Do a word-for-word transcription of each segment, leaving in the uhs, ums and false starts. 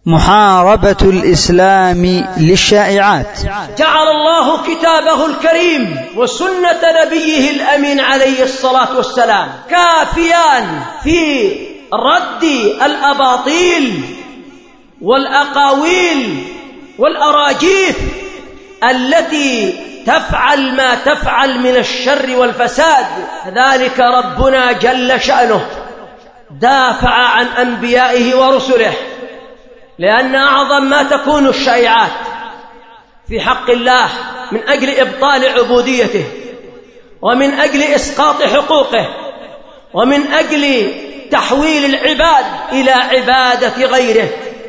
محاربة الإسلام للشائعات. جعل الله كتابه الكريم وسنة نبيه الأمين عليه الصلاة والسلام كافيان في رد الأباطيل والأقاويل والأراجيف التي تفعل ما تفعل من الشر والفساد. ذلك ربنا جل شأنه دافع عن أنبيائه ورسله، لأن أعظم ما تكون الشائعات في حق الله من أجل إبطال عبوديته، ومن أجل إسقاط حقوقه، ومن أجل تحويل العباد إلى عبادة غيره.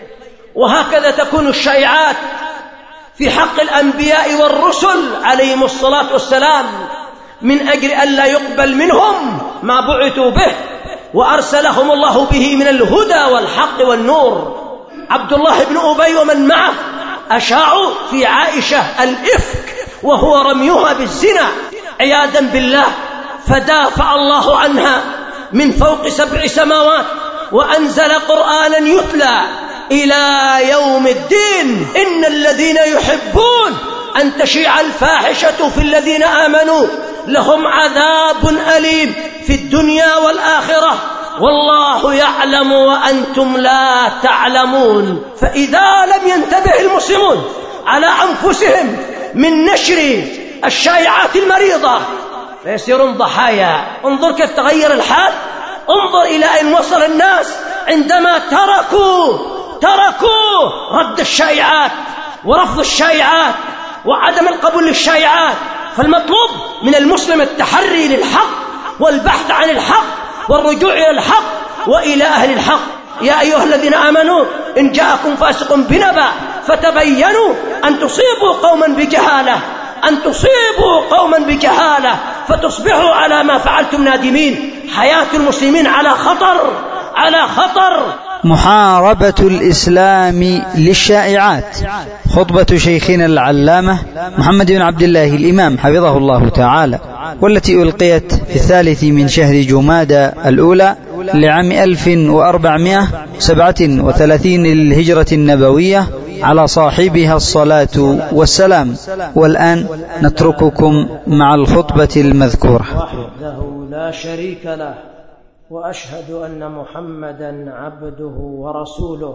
وهكذا تكون الشائعات في حق الأنبياء والرسل عليهم الصلاة والسلام، من أجل ألا يقبل منهم ما بعثوا به وأرسلهم الله به من الهدى والحق والنور. عبد الله بن أبي ومن معه أشاعوا في عائشة الإفك وهو رميها بالزنا عياذا بالله، فدافع الله عنها من فوق سبع سماوات وأنزل قرآنا يتلى إلى يوم الدين. إن الذين يحبون أن تشيع الفاحشة في الذين آمنوا لهم عذاب أليم في الدنيا والآخرة والله يعلم وأنتم لا تعلمون. فإذا لم ينتبه المسلمون على أنفسهم من نشر الشائعات المريضة فيصيرون ضحايا. انظر كيف تغير الحال، انظر إلى أين وصل الناس عندما تركوا تركوا رد الشائعات ورفض الشائعات وعدم القبول للشائعات. فالمطلوب من المسلم التحري للحق والبحث عن الحق والرجوع إلى الحق وإلى أهل الحق. يا أيها الذين آمنوا إن جاءكم فاسق بنبأ فتبينوا أن تصيبوا قوما بجهالة أن تصيبوا قوما بجهالة فتصبحوا على ما فعلتم نادمين. حياة المسلمين على خطر على خطر. محاربة الإسلام للشائعات. خطبة شيخنا العلامة محمد بن عبد الله الإمام حفظه الله تعالى، والتي ألقيت في الثالث من شهر جمادى الأولى لعام ألف وأربعمائة وسبعة وثلاثين للهجرة النبوية، على صاحبها الصلاة والسلام. والآن نترككم مع الخطبة المذكورة. وحده لا شريك له، وأشهد أن محمدا عبده ورسوله.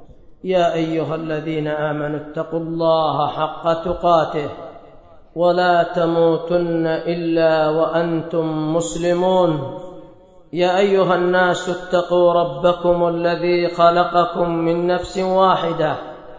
يا أيها الذين آمنوا اتقوا الله حق تقاته ولا تموتن إلا وأنتم مسلمون. يا أيها الناس اتقوا ربكم الذي خلقكم من نفس واحدة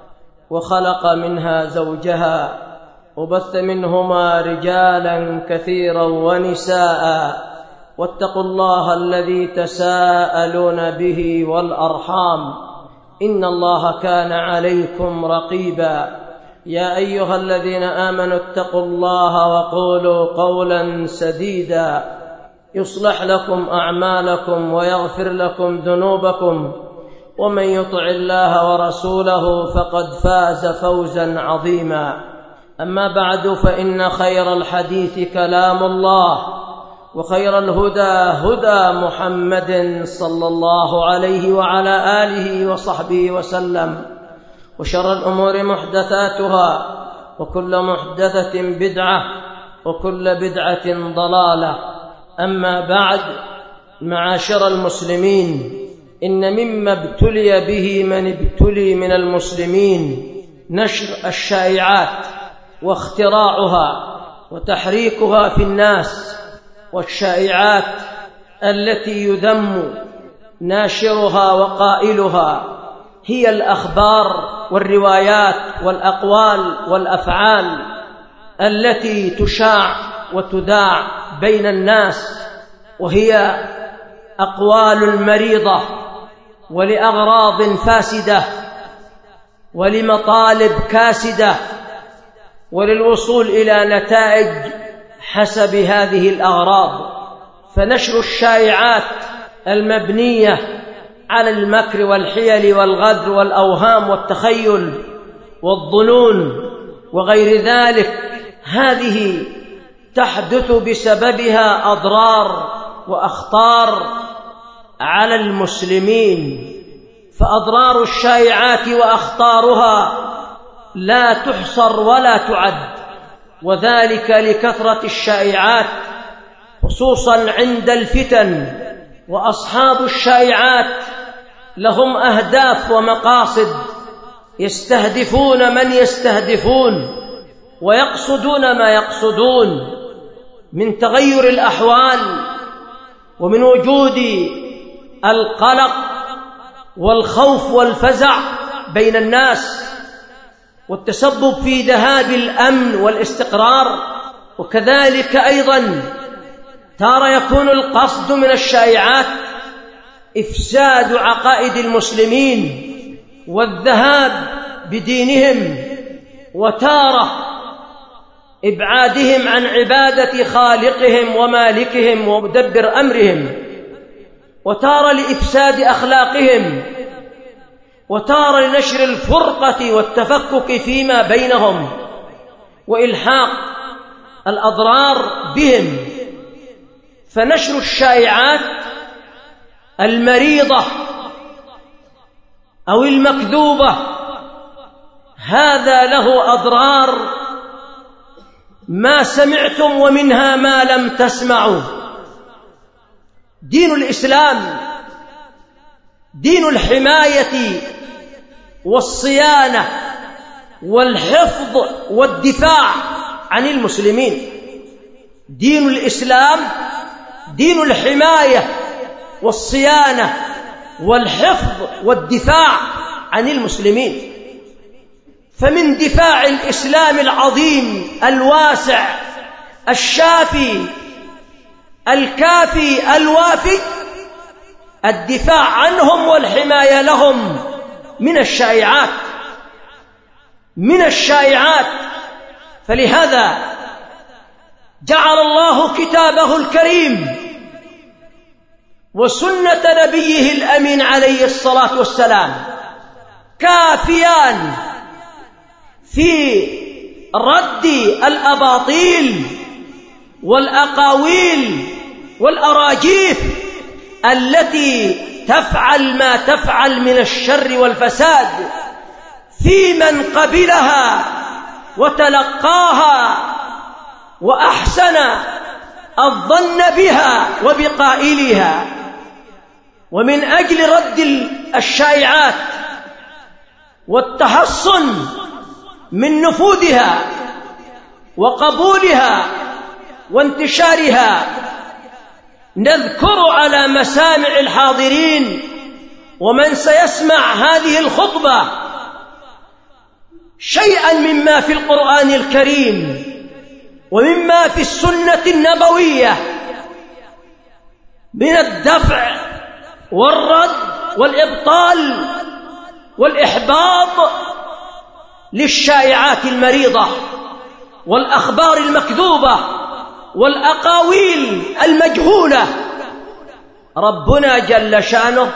وخلق منها زوجها وبث منهما رجالا كثيرا ونساء، واتقوا الله الذي تساءلون به والأرحام إن الله كان عليكم رقيبا. يا أيها الذين آمنوا اتقوا الله وقولوا قولا سديدا يصلح لكم أعمالكم ويغفر لكم ذنوبكم، ومن يطع الله ورسوله فقد فاز فوزا عظيما. أما بعد، فإن خير الحديث كلام الله، وخير الهدى هدى محمد صلى الله عليه وعلى آله وصحبه وسلم، وشر الأمور محدثاتها، وكل محدثة بدعة، وكل بدعة ضلالة. أما بعد، معاشر المسلمين، إن مما ابتلي به من ابتلي من المسلمين نشر الشائعات واختراعها وتحريكها في الناس. والشائعات التي يذم ناشرها وقائلها هي الأخبار والروايات والأقوال والأفعال التي تشاع وتذاع بين الناس، وهي أقوال مريضة ولأغراض فاسدة ولمطالب كاسدة وللوصول إلى نتائج حسب هذه الأغراض. فنشر الشائعات المبنية على المكر والحيل والغدر والأوهام والتخيل والظنون وغير ذلك، هذه تحدث بسببها أضرار وأخطار على المسلمين. فأضرار الشائعات وأخطارها لا تحصر ولا تعد، وذلك لكثرة الشائعات خصوصا عند الفتن. وأصحاب الشائعات لهم أهداف ومقاصد، يستهدفون من يستهدفون ويقصدون ما يقصدون من تغير الأحوال ومن وجود القلق والخوف والفزع بين الناس والتسبب في ذهاب الأمن والاستقرار. وكذلك أيضا تارة يكون القصد من الشائعات إفساد عقائد المسلمين والذهاب بدينهم، وتارة إبعادهم عن عبادة خالقهم ومالكهم ومدبر أمرهم، وتارة لإفساد أخلاقهم، وتارة لنشر الفرقة والتفكك فيما بينهم وإلحاق الأضرار بهم. فنشر الشائعات المريضة أو المكذوبة هذا له أضرار ما سمعتم ومنها ما لم تسمعوا. دين الإسلام دين الحماية والصيانة والحفظ والدفاع عن المسلمين. دين الإسلام دين الحماية والصيانة والحفظ والدفاع عن المسلمين. فمن دفاع الإسلام العظيم الواسع الشافي الكافي الوافي الدفاع عنهم والحماية لهم من الشائعات من الشائعات فلهذا جعل الله كتابه الكريم وسنة نبيه الأمين عليه الصلاة والسلام كافيان في رد الأباطيل والأقاويل والأراجيف التي تفعل ما تفعل من الشر والفساد في من قبلها وتلقاها وأحسن الظن بها وبقائلها. ومن أجل رد الشائعات والتحصن من نفوذها وقبولها وانتشارها نذكر على مسامع الحاضرين ومن سيسمع هذه الخطبة شيئا مما في القرآن الكريم ومما في السنة النبوية من الدفع والرد والإبطال والإحباط للشائعات المريضة والأخبار المكذوبة والأقاويل المجهولة. ربنا جل شأنه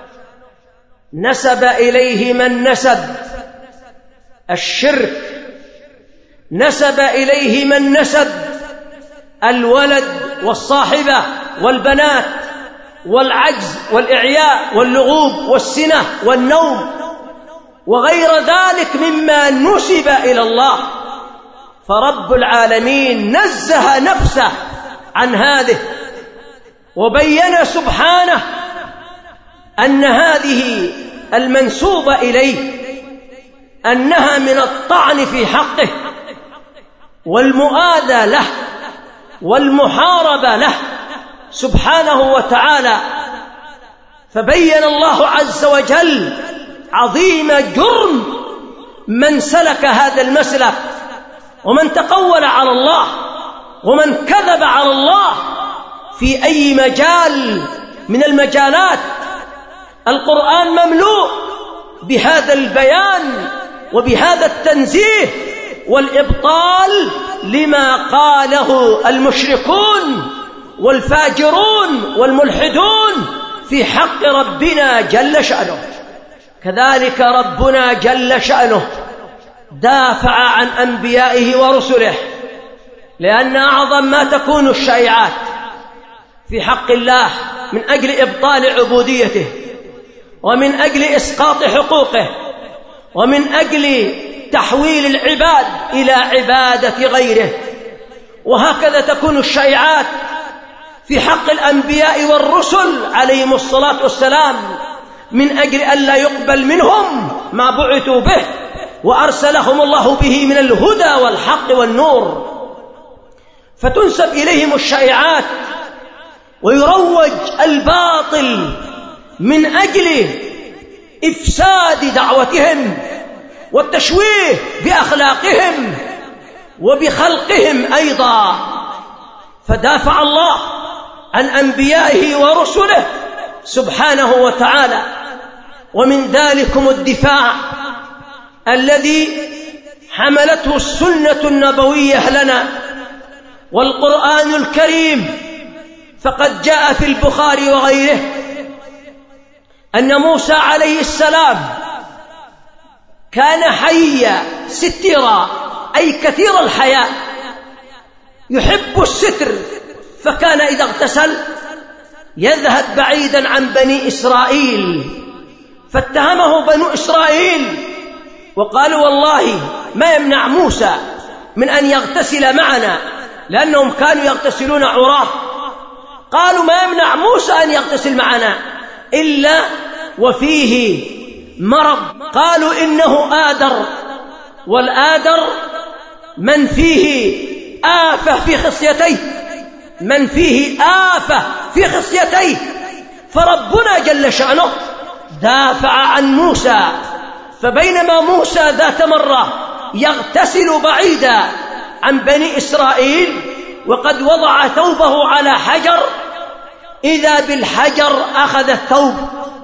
نسب إليه من نسب الشرك، نسب إليه من نسب الولد والصاحبة والبنات والعجز والإعياء واللغوب والسنة والنوم وغير ذلك مما نسب إلى الله. فرب العالمين نزه نفسه عن هذه وبين سبحانه أن هذه المنسوبة إليه أنها من الطعن في حقه والمؤاذى له والمحاربة له سبحانه وتعالى. فبين الله عز وجل عظيم جرم من سلك هذا المسلك ومن تقول على الله ومن كذب على الله في أي مجال من المجالات. القرآن مملوء بهذا البيان وبهذا التنزيه والإبطال لما قاله المشركون والفاجرون والملحدون في حق ربنا جل شأنه. كذلك ربنا جل شأنه دافع عن أنبيائه ورسله، لأن أعظم ما تكون الشائعات في حق الله من أجل إبطال عبوديته ومن أجل إسقاط حقوقه، ومن أجل تحويل العباد إلى عبادة غيره. وهكذا تكون الشائعات في حق الأنبياء والرسل عليهم الصلاة والسلام، من أجل ألا يقبل منهم ما بعثوا به وأرسلهم الله به من الهدى والحق والنور، فتنسب إليهم الشائعات ويروج الباطل من أجل إفساد دعوتهم والتشويه بأخلاقهم وبخلقهم أيضا. فدافع الله عن أنبيائه ورسله سبحانه وتعالى، ومن ذلكم الدفاع الذي حملته السنة النبوية لنا والقرآن الكريم. فقد جاء في البخاري وغيره أن موسى عليه السلام كان حيا ستيرا، أي كثير الحياء، يحب الستر، فكان إذا اغتسل يذهب بعيدا عن بني إسرائيل، فاتهمه بنو إسرائيل وقالوا والله ما يمنع موسى من أن يغتسل معنا، لأنهم كانوا يغتسلون عراه. قالوا ما يمنع موسى أن يغتسل معنا إلا وفيه مرض. قالوا إنه آدر، والآدر من فيه آفة في خصيتيه، من فيه آفة في خصيتيه. فربنا جل شأنه دافع عن موسى، فبينما موسى ذات مرة يغتسل بعيدا عن بني إسرائيل وقد وضع ثوبه على حجر، إذا بالحجر أخذ الثوب،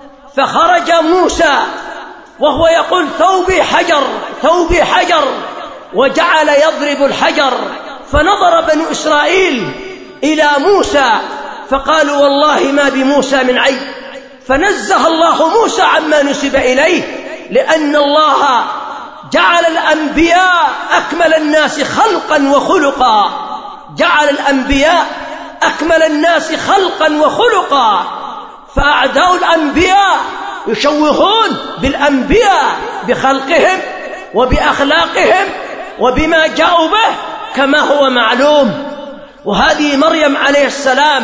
فخرج موسى وهو يقول ثوبي حجر ثوبي حجر، وجعل يضرب الحجر. فنظر بنو إسرائيل إلى موسى فقالوا والله ما بموسى من عيب، فنزه الله موسى عما نسب إليه، لأن الله جعل الأنبياء أكمل الناس خلقا وخلقا، جعل الأنبياء أكمل الناس خلقا وخلقا. فأعداء الأنبياء يشوهون بالأنبياء بخلقهم وبأخلاقهم وبما جاءوا به كما هو معلوم. وهذه مريم عليه السلام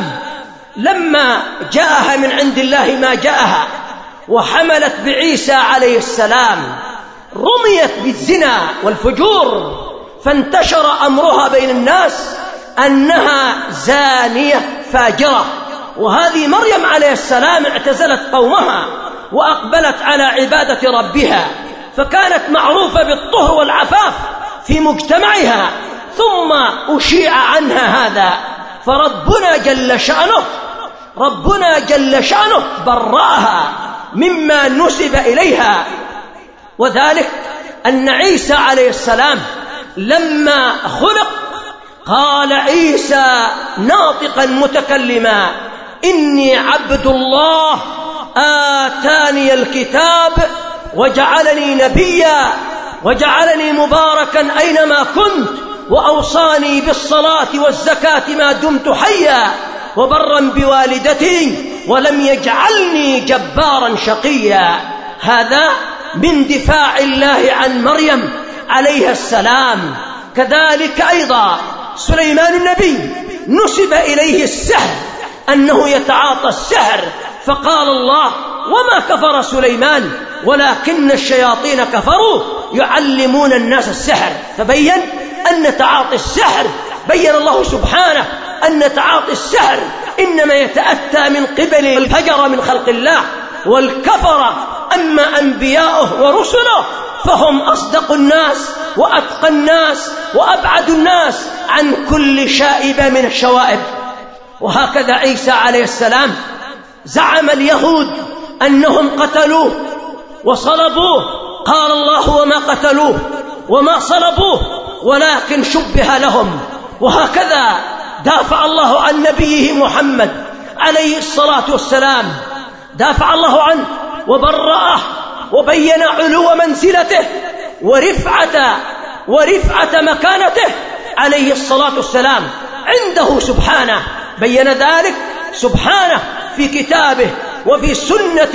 لما جاءها من عند الله ما جاءها وحملت بعيسى عليه السلام رميت بالزنا والفجور، فانتشر أمرها بين الناس أنها زانية فاجرة. وهذه مريم عليه السلام اعتزلت قومها وأقبلت على عبادة ربها، فكانت معروفة بالطهر والعفاف في مجتمعها، ثم أشيع عنها هذا. فربنا جل شأنه ربنا جل شأنه برأها مما نسب إليها. وذلك أن عيسى عليه السلام لما خلق قال عيسى ناطقا متكلما إني عبد الله آتاني الكتاب وجعلني نبيا وجعلني مباركا أينما كنت وأوصاني بالصلاة والزكاة ما دمت حيا وبرا بوالدتي ولم يجعلني جبارا شقيا. هذا من دفاع الله عن مريم عليها السلام. كذلك أيضا سليمان النبي نسب إليه السحر، أنه يتعاطى السحر، فقال الله وما كفر سليمان ولكن الشياطين كفروا يعلمون الناس السحر. فبين أن تعاطي السحر، بين الله سبحانه أن تعاطي السحر إنما يتأتى من قبل الفجر من خلق الله والكفر. أما أنبياؤه ورسله فهم أصدق الناس وأتقى الناس وأبعد الناس عن كل شائبة من الشوائب. وهكذا عيسى عليه السلام زعم اليهود أنهم قتلوه وصلبوه، قال الله وما قتلوه وما صلبوه ولكن شبه لهم. وهكذا دافع الله عن نبيه محمد عليه الصلاة والسلام، دافع الله عنه وبرأه وبين علو منزلته ورفعة ورفعة مكانته عليه الصلاة والسلام عنده سبحانه. بين ذلك سبحانه في كتابه وفي سنة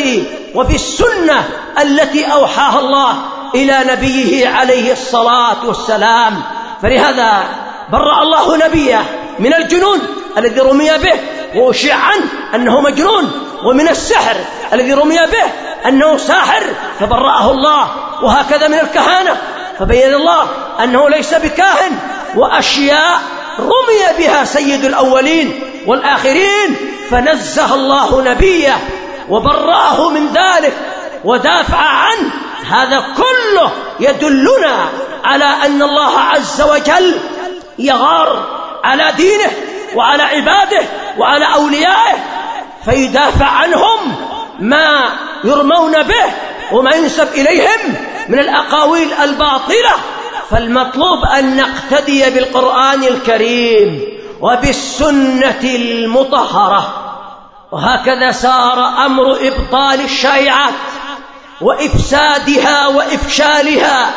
وفي السنة التي أوحاها الله إلى نبيه عليه الصلاة والسلام. فلهذا برأ الله نبيه من الجنون الذي رمي به وأشيع عنه أنه مجنون، ومن السحر الذي رمي به أنه ساحر فبرأه الله، وهكذا من الكهانة فبين الله أنه ليس بكاهن، وأشياء رمي بها سيد الأولين والآخرين فنزه الله نبيه وبرأه من ذلك ودافع عنه. هذا كله يدلنا على أن الله عز وجل يغار على دينه وعلى عباده وعلى أوليائه فيدافع عنهم ما يرمون به وما ينسب إليهم من الأقاويل الباطلة. فالمطلوب أن نقتدي بالقرآن الكريم وبالسنة المطهرة. وهكذا سار أمر إبطال الشائعات وإفسادها وإفشالها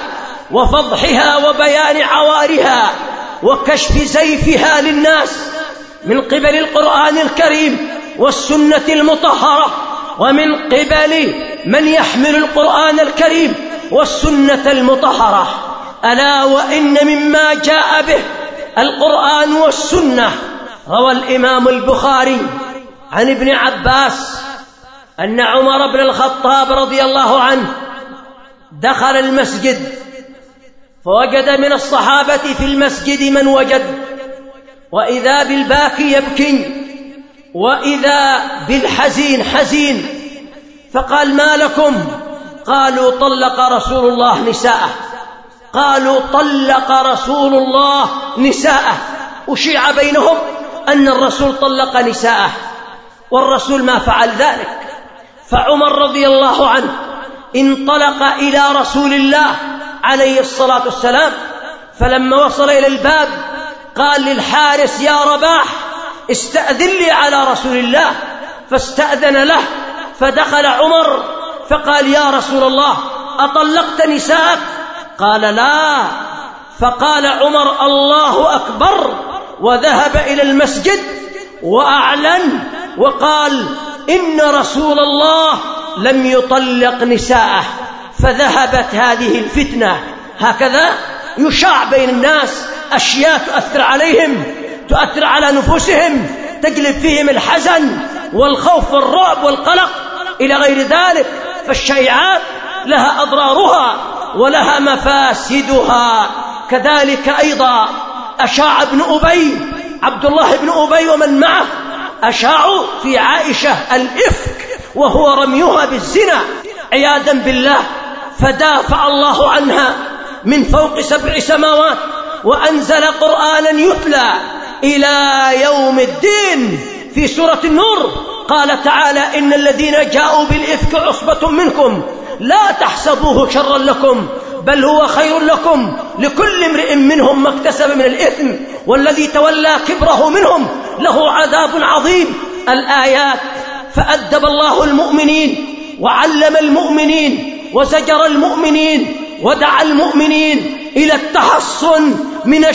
وفضحها وبيان عوارها وكشف زيفها للناس من قبل القرآن الكريم والسنة المطهرة، ومن قبل من يحمل القرآن الكريم والسنة المطهرة. ألا وإن مما جاء به القرآن والسنة روى الإمام البخاري عن ابن عباس أن عمر بن الخطاب رضي الله عنه دخل المسجد فوجد من الصحابة في المسجد من وجد، وإذا بالباكي يبكي وإذا بالحزين حزين، فقال: ما لكم؟ قالوا: طلق رسول الله نساءه. قالوا: طلق رسول الله نساءه. أشيع بينهم أن الرسول طلق نساءه والرسول ما فعل ذلك. فعمر رضي الله عنه انطلق إلى رسول الله عليه الصلاة والسلام، فلما وصل إلى الباب قال للحارس: يا رباح استأذن لي على رسول الله. فاستأذن له فدخل عمر فقال: يا رسول الله أطلقت نساءك؟ قال: لا. فقال عمر: الله أكبر، وذهب إلى المسجد وأعلن وقال: إن رسول الله لم يطلق نساءه. فذهبت هذه الفتنة. هكذا يشاع بين الناس أشياء تؤثر عليهم، تؤثر على نفوسهم، تجلب فيهم الحزن والخوف والرعب والقلق إلى غير ذلك. فالشائعات لها أضرارها ولها مفاسدها. كذلك أيضا أشاع ابن أبي عبد الله بن أبي ومن معه أشاعوا في عائشة الإفك وهو رميها بالزنا عياذا بالله، فدافع الله عنها من فوق سبع سماوات وأنزل قرآنا يتلى إلى يوم الدين. في سورة النور قال تعالى: إن الذين جاءوا بالإفك عصبة منكم لا تحسبوه شرا لكم بل هو خير لكم لكل امرئ منهم ما اكتسب من الإثم والذي تولى كبره منهم له عذاب عظيم. الآيات. فأدب الله المؤمنين وعلم المؤمنين وزجر المؤمنين ودعا المؤمنين إلى التحصن من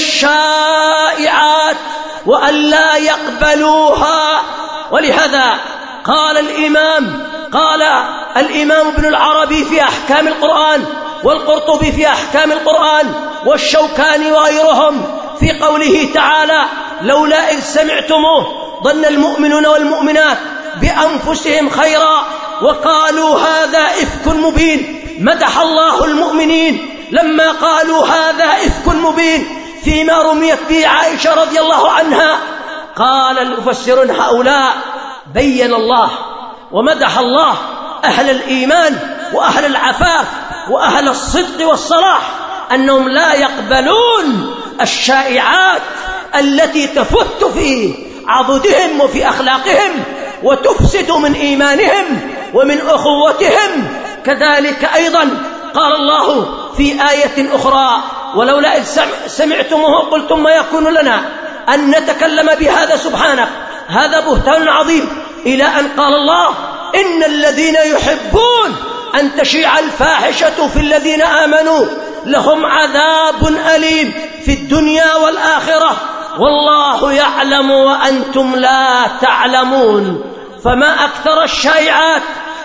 الشائعات وأن لا يقبلوها. ولهذا قال الإمام قال الإمام ابن العربي في أحكام القرآن والقرطبي في أحكام القرآن والشوكاني وغيرهم في قوله تعالى: لولا إذ سمعتموه ظن المؤمنون والمؤمنات بأنفسهم خيرا وقالوا هذا إفك مبين. مدح الله المؤمنين لما قالوا هذا إفك مبين فيما رميت به عائشة رضي الله عنها. قال المفسرون هؤلاء بين الله ومدح الله أهل الإيمان وأهل العفاف وأهل الصدق والصلاح أنهم لا يقبلون الشائعات التي تفت في عضدهم وفي أخلاقهم وتفسد من إيمانهم ومن أخوتهم. كذلك أيضا قال الله في آية أخرى: ولولا إذ سمعتموه قلتم ما يكون لنا أن نتكلم بهذا سبحانك هذا بهتان عظيم، إلى أن قال الله: إن الذين يحبون أن تشيع الفاحشة في الذين آمنوا لهم عذاب أليم في الدنيا والآخرة والله يعلم وأنتم لا تعلمون. فما أكثر الشائعات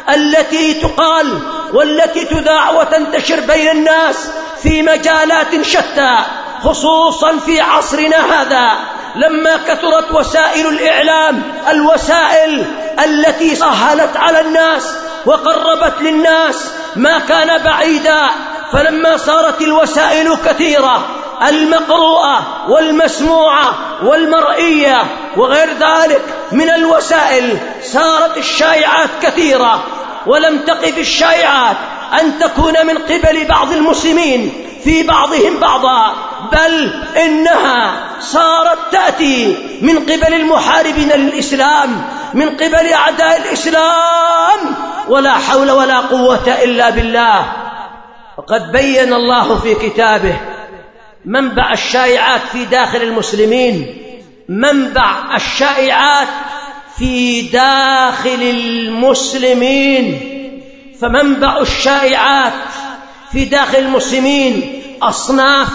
التي تقال والتي تذاع وتنتشر بين الناس في مجالات شتى، خصوصا في عصرنا هذا لما كثرت وسائل الإعلام، الوسائل التي سهلت على الناس وقربت للناس ما كان بعيدا. فلما صارت الوسائل كثيرة، المقروءة والمسموعة والمرئية وغير ذلك من الوسائل، صارت الشائعات كثيرة. ولم تقف الشائعات أن تكون من قبل بعض المسلمين في بعضهم بعضا، بل إنها صارت تأتي من قبل المحاربين للإسلام، من قبل أعداء الإسلام، ولا حول ولا قوة إلا بالله. وقد بين الله في كتابه منبع الشائعات في داخل المسلمين، منبع الشائعات في داخل المسلمين. فمنبع الشائعات في داخل المسلمين أصناف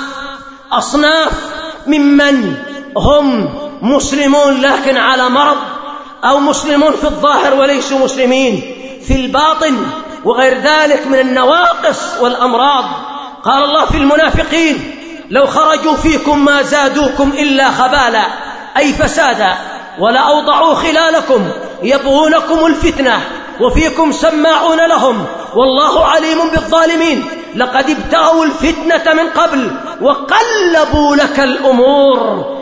أصناف ممن هم مسلمون لكن على مرض، أو مسلمون في الظاهر وليسوا مسلمين في الباطن، وغير ذلك من النواقص والأمراض. قال الله في المنافقين: لو خرجوا فيكم ما زادوكم إلا خبالا، أي فسادا، ولأوضعوا خلالكم يبغونكم الفتنة وفيكم سماعون لهم والله عليم بالظالمين. لقد ابتغوا الفتنة من قبل وقلبوا لك الأمور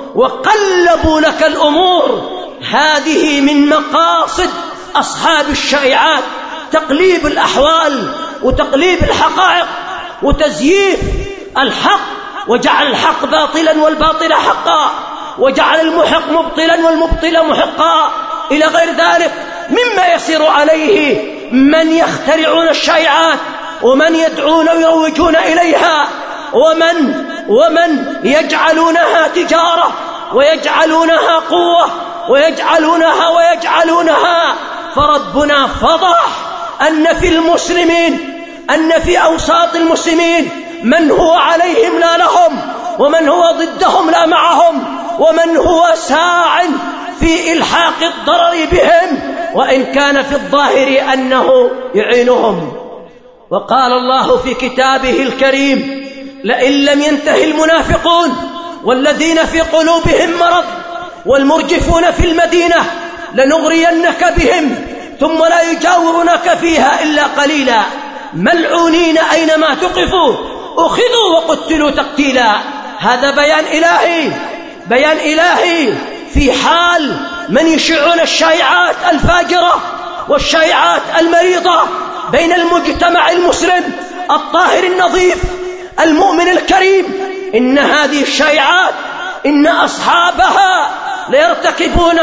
وقلبوا لك الأمور. هذه من مقاصد أصحاب الشائعات، تقليب الأحوال وتقليب الحقائق وتزييف الحق، وجعل الحق باطلا والباطل حقا، وجعل المحق مبطلا والمبطل محقا، إلى غير ذلك مما يسير عليه من يخترعون الشائعات ومن يدعون ويروجون إليها ومن ومن يجعلونها تجارة ويجعلونها قوة ويجعلونها ويجعلونها فربنا فضح أن في المسلمين أن في أوساط المسلمين من هو عليهم لا لهم، ومن هو ضدهم لا معهم، ومن هو ساع في إلحاق الضرر بهم وإن كان في الظاهر أنه يعينهم. وقال الله في كتابه الكريم: لئن لم ينتهي المنافقون والذين في قلوبهم مرض والمرجفون في المدينة لنغرينك بهم ثم لا يجاورونك فيها إلا قليلا ملعونين أينما تقفوا أخذوا وقتلوا تقتيلا. هذا بيان إلهي، بيان إلهي في حال من يشعون الشائعات الفاجرة والشائعات المريضة بين المجتمع المسلم الطاهر النظيف المؤمن الكريم. إن هذه الشائعات إن أصحابها ليرتكبون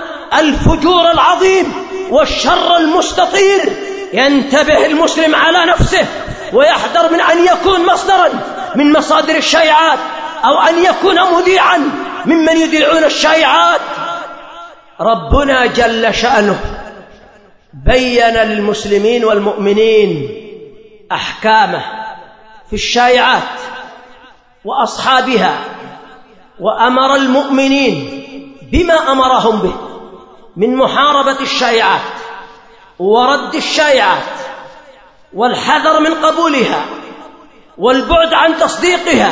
الفجور العظيم والشر المستطير. ينتبه المسلم على نفسه ويحذر من أن يكون مصدرا من مصادر الشائعات أو أن يكون مذيعا ممن يذيعون الشائعات. ربنا جل شأنه بين للمسلمين والمؤمنين أحكامه في الشائعات وأصحابها، وأمر المؤمنين بما أمرهم به من محاربة الشائعات ورد الشائعات والحذر من قبولها والبعد عن تصديقها.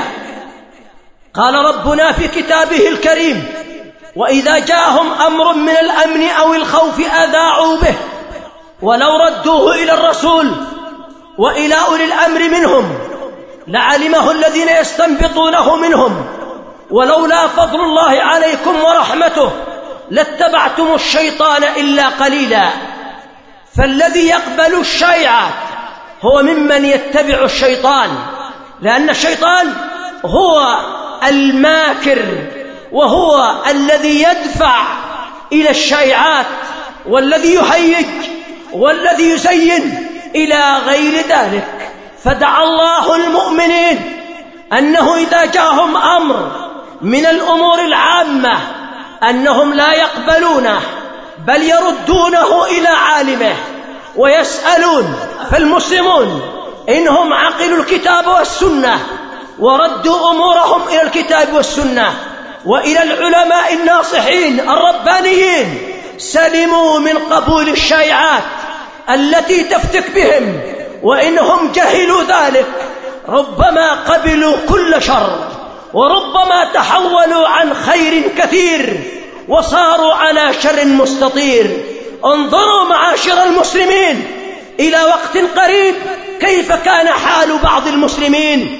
قال ربنا في كتابه الكريم: وإذا جاءهم أمر من الأمن أو الخوف أذاعوا به ولو ردوه إلى الرسول وإلى أولي الأمر منهم لعلمه الذين يستنبطونه منهم ولولا فضل الله عليكم ورحمته لاتبعتم الشيطان إلا قليلا. فالذي يقبل الشائعات هو ممن يتبع الشيطان، لأن الشيطان هو الماكر وهو الذي يدفع إلى الشائعات والذي يهيج والذي يزين إلى غير ذلك. فدعا الله المؤمنين أنه إذا جاءهم أمر من الأمور العامة أنهم لا يقبلونه بل يردونه إلى عالمه ويسألون. فالمسلمون إنهم عقلوا الكتاب والسنة وردوا أمورهم إلى الكتاب والسنة وإلى العلماء الناصحين الربانيين سلموا من قبول الشائعات التي تفتك بهم، وإنهم جهلوا ذلك ربما قبلوا كل شر، وربما تحولوا عن خير كثير وصاروا على شر مستطير. انظروا معاشر المسلمين إلى وقت قريب كيف كان حال بعض المسلمين.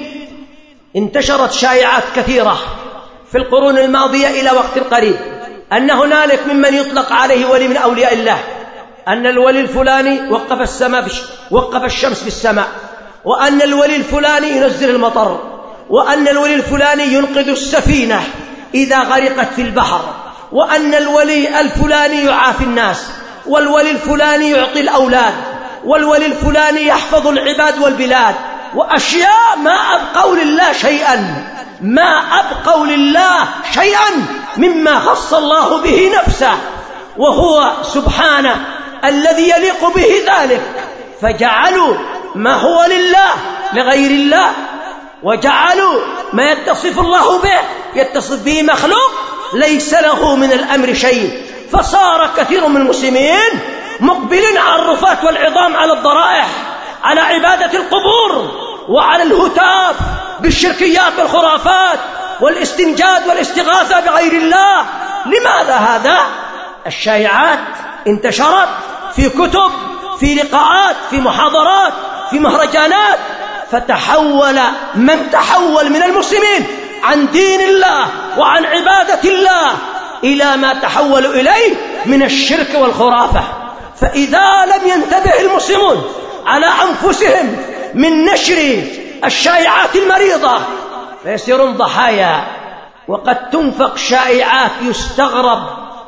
انتشرت شائعات كثيرة في القرون الماضية إلى وقت قريب أن هنالك ممن يطلق عليه ولي من أولياء الله، أن الولي الفلاني وقف السماء بش وقف الشمس بالسماء، وأن الولي الفلاني ينزل المطر، وأن الولي الفلاني ينقذ السفينة إذا غرقت في البحر، وأن الولي الفلاني يعافي الناس، والولي الفلاني يعطي الأولاد، والولي الفلاني يحفظ العباد والبلاد، وأشياء ما أبقوا لله شيئا ما أبقوا لله شيئا مما خص الله به نفسه، وهو سبحانه الذي يليق به ذلك. فجعلوا ما هو لله لغير الله، وجعلوا ما يتصف الله به يتصف به مخلوق ليس له من الأمر شيء. فصار كثير من المسلمين مقبلين على الرفات والعظام، على الضرائح، على عبادة القبور، وعلى الهتاف بالشركيات والخرافات والاستنجاد والاستغاثة بغير الله. لماذا هذا؟ الشائعات انتشرت في كتب، في لقاءات، في محاضرات، في مهرجانات، فتحول من تحول من المسلمين عن دين الله وعن عبادة الله إلى ما تحولوا إليه من الشرك والخرافة. فإذا لم ينتبه المسلمون على أنفسهم من نشر الشائعات المريضة فيصيرون ضحايا، وقد تنفق شائعات يستغرب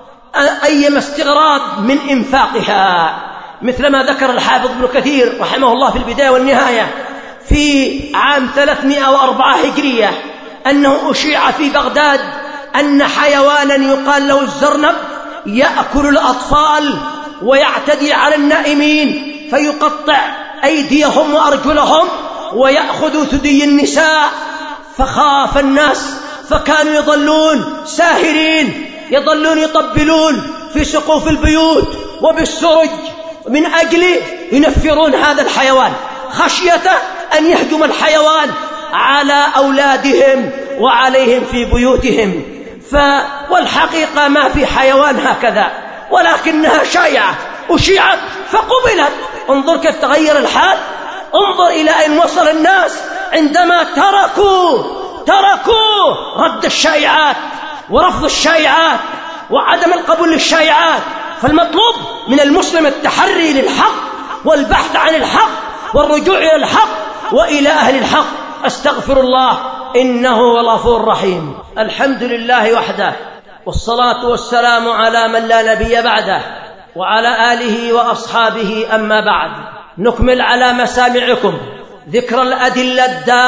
أيما استغراب من إنفاقها، مثل ما ذكر الحافظ ابن كثير رحمه الله في البداية والنهاية في عام ثلاثمائة وأربعة هجرية أنه أشيع في بغداد أن حيوانا يقال له الزرنب يأكل الأطفال ويعتدي على النائمين، فيقطع أيديهم وأرجلهم ويأخذ ثدي النساء. فخاف الناس فكانوا يظلون ساهرين، يظلون يطبلون في سقوف البيوت وبالسرج من أجل ينفرون هذا الحيوان، خشية أن يهجم الحيوان على أولادهم وعليهم في بيوتهم. ف والحقيقة ما في حيوان هكذا، ولكنها شائعة أشيعت فقبلت. انظر كيف تغير الحال، انظر إلى أين وصل الناس عندما تركوا تركوا رد الشائعات ورفض الشائعات وعدم القبول للشائعات. فالمطلوب من المسلم التحري للحق والبحث عن الحق والرجوع إلى الحق وإلى أهل الحق. أستغفر الله إنه هو الغفور الرحيم. الحمد لله وحده، والصلاة والسلام على من لا نبي بعده، وعلى آله وأصحابه. أما بعد، نكمل على مسامعكم ذكر الأدلة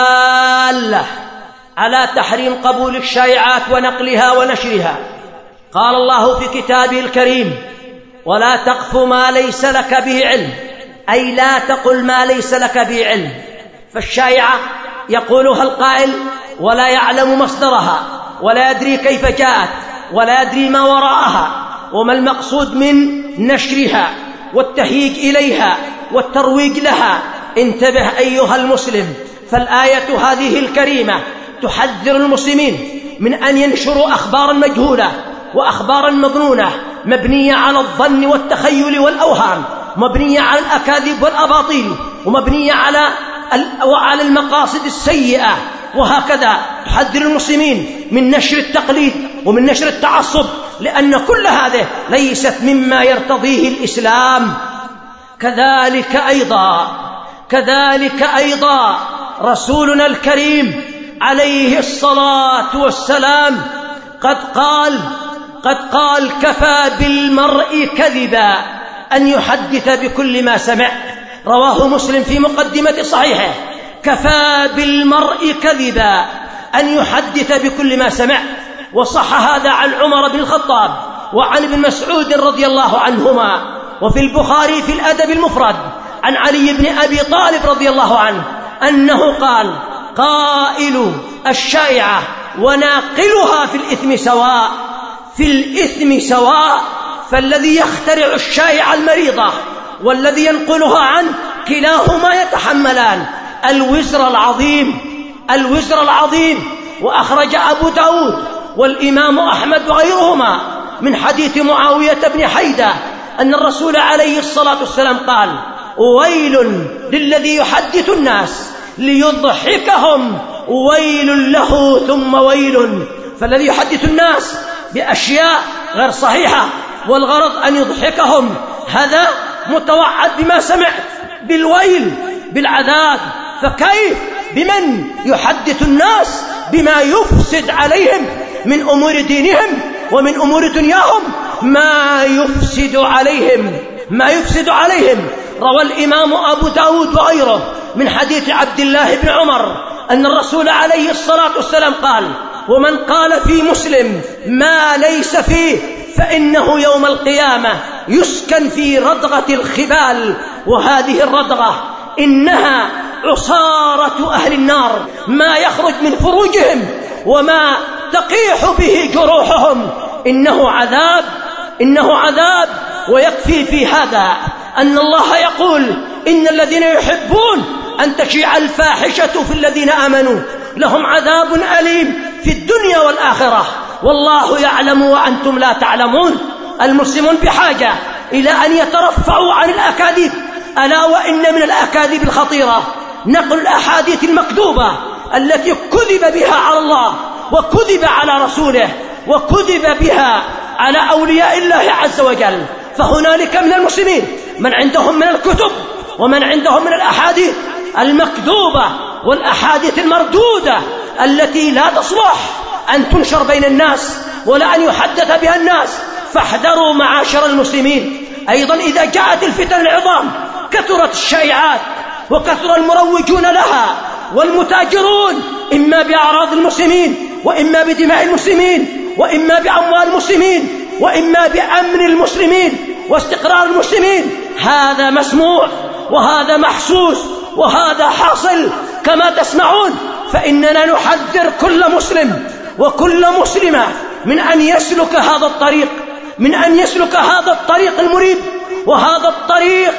الدالة على تحريم قبول الشائعات ونقلها ونشرها. قال الله في كتابه الكريم: ولا تقف ما ليس لك به علم، أي لا تقل ما ليس لك به علم. فالشائعة يقولها القائل ولا يعلم مصدرها، ولا يدري كيف جاءت، ولا يدري ما وراءها وما المقصود من نشرها والتهييج إليها والترويج لها. انتبه أيها المسلم، فالآية هذه الكريمة تحذر المسلمين من أن ينشروا أخبارا مجهولة وأخبارا مظنونة مبنية على الظن والتخيل والأوهام، مبنية على الأكاذيب والأباطيل، ومبنية على وعلى المقاصد السيئة. وهكذا تحذر المسلمين من نشر التقليد ومن نشر التعصب، لأن كل هذه ليست مما يرتضيه الإسلام. كذلك أيضا كذلك أيضا رسولنا الكريم عليه الصلاة والسلام قد قال قد قال كفى بالمرء كذبا أن يحدث بكل ما سمع. رواه مسلم في مقدمة صحيحه: كفى بالمرء كذبا أن يحدث بكل ما سمع. وصح هذا عن عمر بن الخطاب وعن ابن مسعود رضي الله عنهما. وفي البخاري في الأدب المفرد عن علي بن أبي طالب رضي الله عنه أنه قال: قائل الشائعة وناقلها في الإثم في الإثم سواء. فالذي يخترع الشائعة المريضة والذي ينقلها عنه، كلاهما يتحملان الوزر العظيم الوزر العظيم. وأخرج أبو داود والإمام أحمد وغيرهما من حديث معاوية بن حيدة أن الرسول عليه الصلاة والسلام قال: ويل للذي يحدث الناس ليضحكهم ويل له ثم ويل. فالذي يحدث الناس بأشياء غير صحيحة والغرض أن يضحكهم، هذا متوعد بما سمع بالويل بالعذاب. فكيف بمن يحدث الناس بما يفسد عليهم من أمور دينهم ومن أمور دنياهم، ما يفسد عليهم ما يفسد عليهم. روى الإمام أبو داود وغيره من حديث عبد الله بن عمر أن الرسول عليه الصلاة والسلام قال: ومن قال في مسلم ما ليس فيه فإنه يوم القيامة يسكن في ردغة الخبال. وهذه الردغة إنها عصارة أهل النار، ما يخرج من فروجهم وما تقيح به جروحهم، إنه عذاب إنه عذاب. ويكفي في هذا أن الله يقول: إن الذين يحبون أن تشيع الفاحشة في الذين آمنوا لهم عذاب أليم في الدنيا والآخرة والله يعلم وأنتم لا تعلمون. المسلمون بحاجة إلى أن يترفعوا عن الأكاذيب، ألا وإن من الأكاذيب الخطيرة نقل الأحاديث المكذوبة التي كذب بها على الله وكذب على رسوله وكذب بها على أولياء الله عز وجل. فهنالك من المسلمين من عندهم من الكتب ومن عندهم من الأحاديث المكذوبة والأحاديث المردودة التي لا تصلح أن تنشر بين الناس ولا أن يحدث بها الناس. فاحذروا معاشر المسلمين. أيضا إذا جاءت الفتن العظام كثرت الشائعات وكثر المروجون لها والمتاجرون إما بأعراض المسلمين وإما بدماء المسلمين وإما بأموال المسلمين وإما بأمن المسلمين واستقرار المسلمين. هذا مسموع وهذا محسوس وهذا حاصل كما تسمعون. فإننا نحذر كل مسلم وكل مسلمة من أن يسلك هذا الطريق من أن يسلك هذا الطريق المريب وهذا الطريق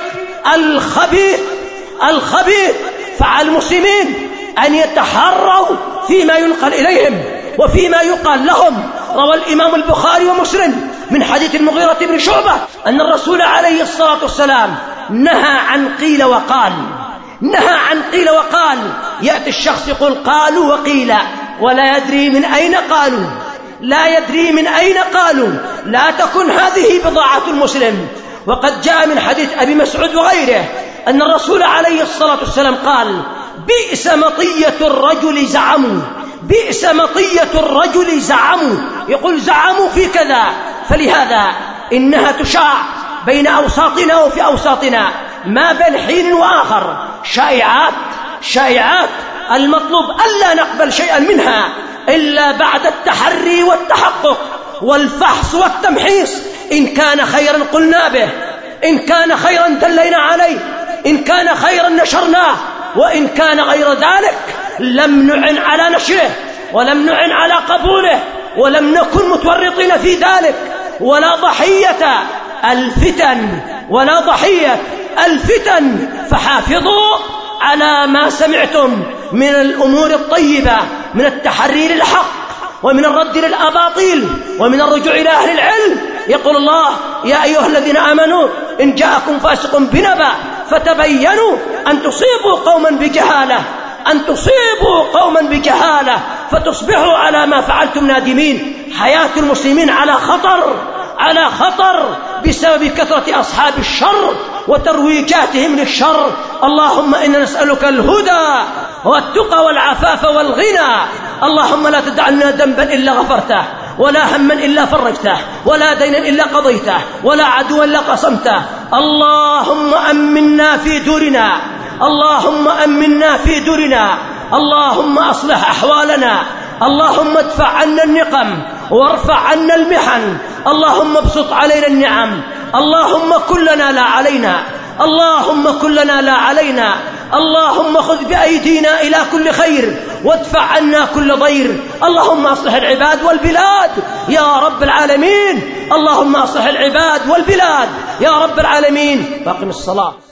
الخبيث الخبيث. فعلى المسلمين أن يتحروا فيما ينقل إليهم وفيما يقال لهم. روى الإمام البخاري ومسلم من حديث المغيرة بن شعبة أن الرسول عليه الصلاة والسلام نهى عن قيل وقال نهى عن قيل وقال. يأتي الشخص يقول قالوا وقيل ولا يدري من أين قالوا لا يدري من أين قالوا. لا تكن هذه بضاعة المسلم. وقد جاء من حديث أبي مسعود وغيره أن الرسول عليه الصلاة والسلام قال: بئس مطية الرجل زعموا بئس مطية الرجل زعموا. يقول زعموا في كذا. فلهذا إنها تشاع بين أوساطنا وفي أوساطنا ما بين حين وآخر شائعات شائعات المطلوب ألا نقبل شيئا منها إلا بعد التحري والتحقق والفحص والتمحيص. إن كان خيرا قلنا به، إن كان خيرا دلينا عليه، إن كان خيرا نشرناه، وإن كان غير ذلك لم نعن على نشره ولم نعن على قبوله ولم نكن متورطين في ذلك ولا ضحية الفتن ولا ضحية الفتن. فحافظوا على ما سمعتم من الأمور الطيبة من التحري للحق ومن الرد للأباطيل ومن الرجوع إلى أهل العلم. يقول الله: يا أيها الذين آمنوا إن جاءكم فاسق بنبأ فتبينوا أن تصيبوا قوما بجهالة أن تصيبوا قوما بجهالة فتصبحوا على ما فعلتم نادمين. حياة المسلمين على خطر على خطر بسبب كثرة أصحاب الشر وترويجاتهم للشر. اللهم إنا نسألك الهدى والتقى والعفاف والغنى. اللهم لا تدع لنا ذنبا إلا غفرته ولا هما إلا فرجته ولا دينا إلا قضيته ولا عدوا إلا قصمته. اللهم أمنا في دورنا اللهم أمنا في دورنا اللهم أصلح أحوالنا. اللهم ادفع عنا النقم وارفع عنا المحن. اللهم ابسط علينا النعم. اللهم كن لنا لا علينا. اللهم كن لنا لا علينا، اللهم خذ بأيدينا إلى كل خير وادفع عنا كل ضير، اللهم أصلح العباد والبلاد يا رب العالمين، اللهم أصلح العباد والبلاد يا رب العالمين. فاقم الصلاة.